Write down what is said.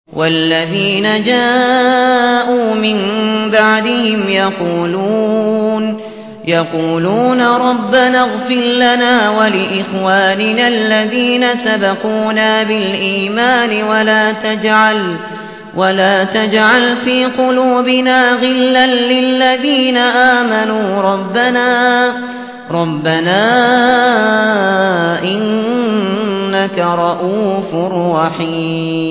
والذين جاءوا من بعدهم يقولون ربنا اغفر لنا ولإخواننا الذين سبقونا بالإيمان ولا تجعل في قلوبنا غلا للذين آمنوا ربنا إنك رؤوف رحيم.